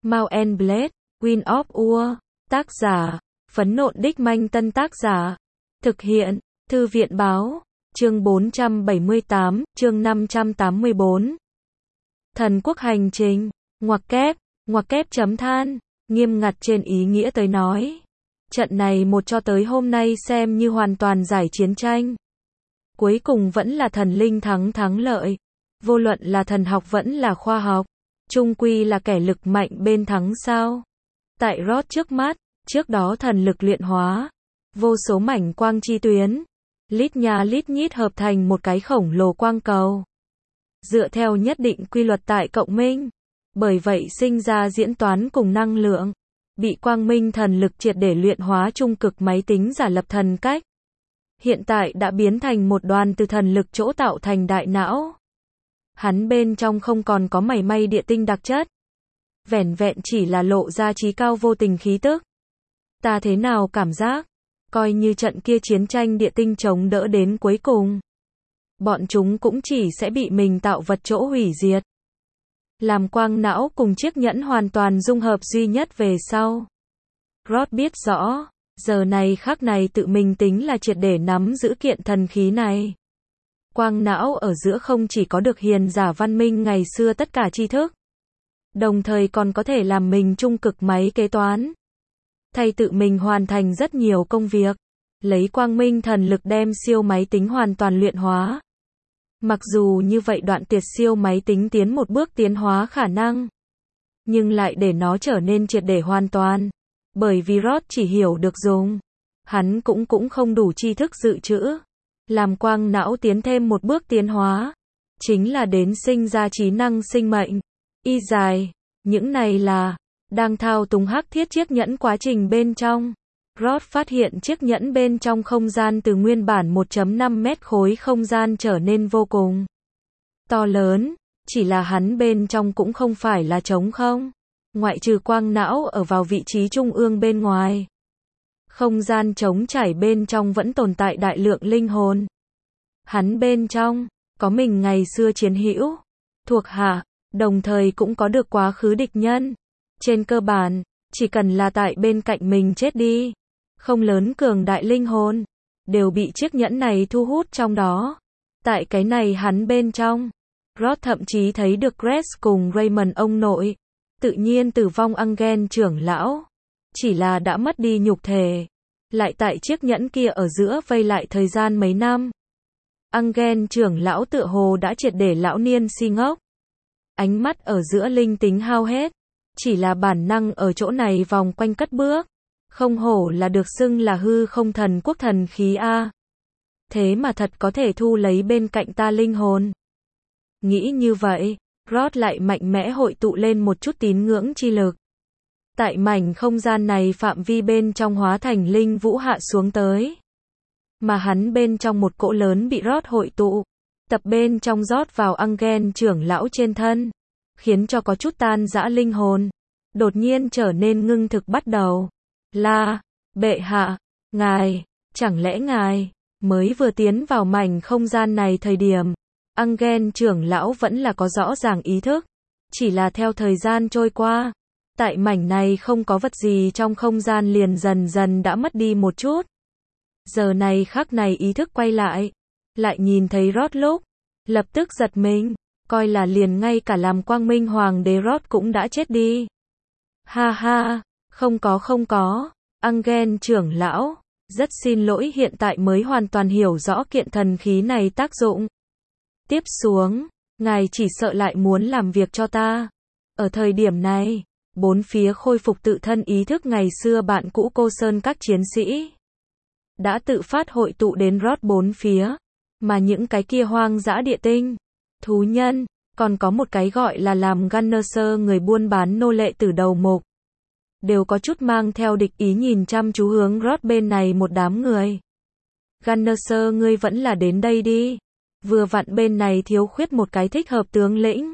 Mount and Blade, Wind of War. Tác giả, Phấn Nộn Đích Manh. Tân tác giả, thực hiện, Thư viện Báo. Chương 478, chương 584. Thần quốc hành trình, ngoặc kép chấm than, nghiêm ngặt trên ý nghĩa tới nói. Trận này một cho tới hôm nay xem như hoàn toàn giải chiến tranh. Cuối cùng vẫn là thần linh thắng lợi. Vô luận là thần học vẫn là khoa học. Chung quy là kẻ lực mạnh bên thắng sao. Tại Rod trước mắt, trước đó thần lực luyện hóa. Vô số mảnh quang chi tuyến. Lít nha lít nhít hợp thành một cái khổng lồ quang cầu. Dựa theo nhất định quy luật tại cộng minh. Bởi vậy sinh ra diễn toán cùng năng lượng. Bị quang minh thần lực triệt để luyện hóa trung cực máy tính giả lập thần cách. Hiện tại đã biến thành một đoàn từ thần lực chỗ tạo thành đại não. Hắn bên trong không còn có mảy may địa tinh đặc chất. Vẻn vẹn chỉ là lộ ra trí cao vô tình khí tức. Ta thế nào cảm giác? Coi như trận kia chiến tranh địa tinh chống đỡ đến cuối cùng. Bọn chúng cũng chỉ sẽ bị mình tạo vật chỗ hủy diệt. Làm quang não cùng chiếc nhẫn hoàn toàn dung hợp duy nhất về sau. Rod biết rõ, giờ này khắc này tự mình tính là triệt để nắm giữ kiện thần khí này. Quang não ở giữa không chỉ có được hiền giả văn minh ngày xưa tất cả tri thức. Đồng thời còn có thể làm mình trung cực máy kế toán. Thay tự mình hoàn thành rất nhiều công việc. Lấy quang minh thần lực đem siêu máy tính hoàn toàn luyện hóa. Mặc dù như vậy đoạn tuyệt siêu máy tính tiến một bước tiến hóa khả năng. Nhưng lại để nó trở nên triệt để hoàn toàn. Bởi vì Rod chỉ hiểu được dùng. Hắn cũng không đủ tri thức dự trữ. Làm quang não tiến thêm một bước tiến hóa. Chính là đến sinh ra trí năng sinh mệnh. Y dài. Những này là đang thao túng hắc thiết chiếc nhẫn quá trình bên trong. Rod phát hiện chiếc nhẫn bên trong không gian từ nguyên bản 1.5 mét khối không gian trở nên vô cùng to lớn, chỉ là hắn bên trong cũng không phải là trống không. Ngoại trừ quang não ở vào vị trí trung ương bên ngoài. Không gian trống trải bên trong vẫn tồn tại đại lượng linh hồn. Hắn bên trong, có mình ngày xưa chiến hữu, thuộc hạ, đồng thời cũng có được quá khứ địch nhân. Trên cơ bản, chỉ cần là tại bên cạnh mình chết đi. Không lớn cường đại linh hồn, đều bị chiếc nhẫn này thu hút trong đó. Tại cái này hắn bên trong, Rod thậm chí thấy được Grace cùng Raymond ông nội. Tự nhiên tử vong Angel trưởng lão. Chỉ là đã mất đi nhục thể. Lại tại chiếc nhẫn kia ở giữa vây lại thời gian mấy năm. Angel trưởng lão tựa hồ đã triệt để lão niên si ngốc. Ánh mắt ở giữa linh tính hao hết. Chỉ là bản năng ở chỗ này vòng quanh cất bước. Không hổ là được xưng là hư không thần quốc thần khí A. Thế mà thật có thể thu lấy bên cạnh ta linh hồn. Nghĩ như vậy, Rod lại mạnh mẽ hội tụ lên một chút tín ngưỡng chi lực. Tại mảnh không gian này phạm vi bên trong hóa thành linh vũ hạ xuống tới. Mà hắn bên trong một cỗ lớn bị Rod hội tụ. Tập bên trong rót vào Angel trưởng lão trên thân. Khiến cho có chút tan rã linh hồn. Đột nhiên trở nên ngưng thực bắt đầu. Là, bệ hạ, ngài, chẳng lẽ ngài, mới vừa tiến vào mảnh không gian này thời điểm, Angel trưởng lão vẫn là có rõ ràng ý thức, chỉ là theo thời gian trôi qua, tại mảnh này không có vật gì trong không gian liền dần dần đã mất đi một chút. Giờ này khắc này ý thức quay lại nhìn thấy Rod lúc, lập tức giật mình, coi là liền ngay cả làm quang minh hoàng đế Rod cũng đã chết đi. Ha ha. Không có, Angel trưởng lão, rất xin lỗi hiện tại mới hoàn toàn hiểu rõ kiện thần khí này tác dụng. Tiếp xuống, ngài chỉ sợ lại muốn làm việc cho ta. Ở thời điểm này, bốn phía khôi phục tự thân ý thức ngày xưa bạn cũ Cô Sơn các chiến sĩ. Đã tự phát hội tụ đến Rod bốn phía, mà những cái kia hoang dã địa tinh, thú nhân, còn có một cái gọi là làm Gunnerser người buôn bán nô lệ từ đầu mục. Đều có chút mang theo địch ý nhìn chăm chú hướng Rod bên này một đám người. Gunnerser ngươi vẫn là đến đây đi. Vừa vặn bên này thiếu khuyết một cái thích hợp tướng lĩnh.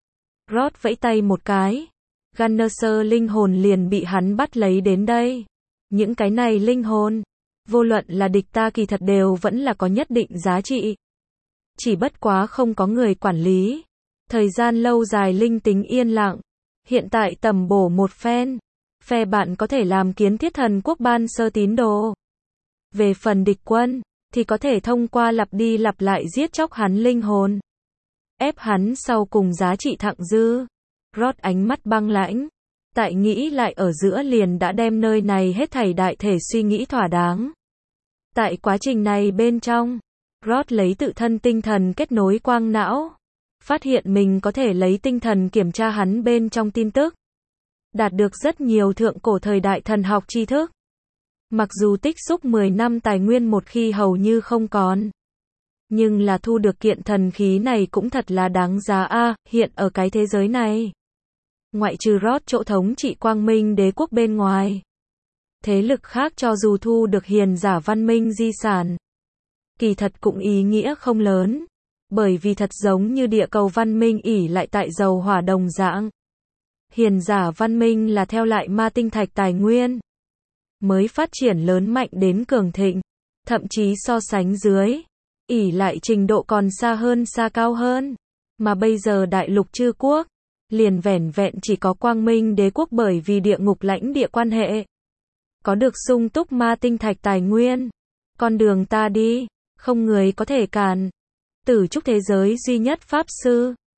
Rod vẫy tay một cái. Gunnerser linh hồn liền bị hắn bắt lấy đến đây. Những cái này linh hồn, vô luận là địch ta kỳ thật đều vẫn là có nhất định giá trị. Chỉ bất quá không có người quản lý. Thời gian lâu dài linh tính yên lặng. Hiện tại tầm bổ một phen. Phe bạn có thể làm kiến thiết thần quốc ban sơ tín đồ. Về phần địch quân, thì có thể thông qua lặp đi lặp lại giết chóc hắn linh hồn. Ép hắn sau cùng giá trị thặng dư. Rod ánh mắt băng lãnh. Tại nghĩ lại ở giữa liền đã đem nơi này hết thảy đại thể suy nghĩ thỏa đáng. Tại quá trình này bên trong, Rod lấy tự thân tinh thần kết nối quang não. Phát hiện mình có thể lấy tinh thần kiểm tra hắn bên trong tin tức. Đạt được rất nhiều thượng cổ thời đại thần học tri thức. Mặc dù tích xúc 10 năm tài nguyên một khi hầu như không còn. Nhưng là thu được kiện thần khí này cũng thật là đáng giá a. Hiện ở cái thế giới này. Ngoại trừ Rod chỗ thống trị quang minh đế quốc bên ngoài. Thế lực khác cho dù thu được hiền giả văn minh di sản. Kỳ thật cũng ý nghĩa không lớn. Bởi vì thật giống như địa cầu văn minh ỷ lại tại dầu hỏa đồng dạng. Hiền giả văn minh là theo lại ma tinh thạch tài nguyên. Mới phát triển lớn mạnh đến cường thịnh. Thậm chí so sánh dưới. ỷ lại trình độ còn xa hơn xa cao hơn. Mà bây giờ đại lục chư quốc. Liền vẻn vẹn chỉ có quang minh đế quốc bởi vì địa ngục lãnh địa quan hệ. Có được sung túc ma tinh thạch tài nguyên. Con đường ta đi. Không người có thể cản. Tử trúc thế giới duy nhất pháp sư.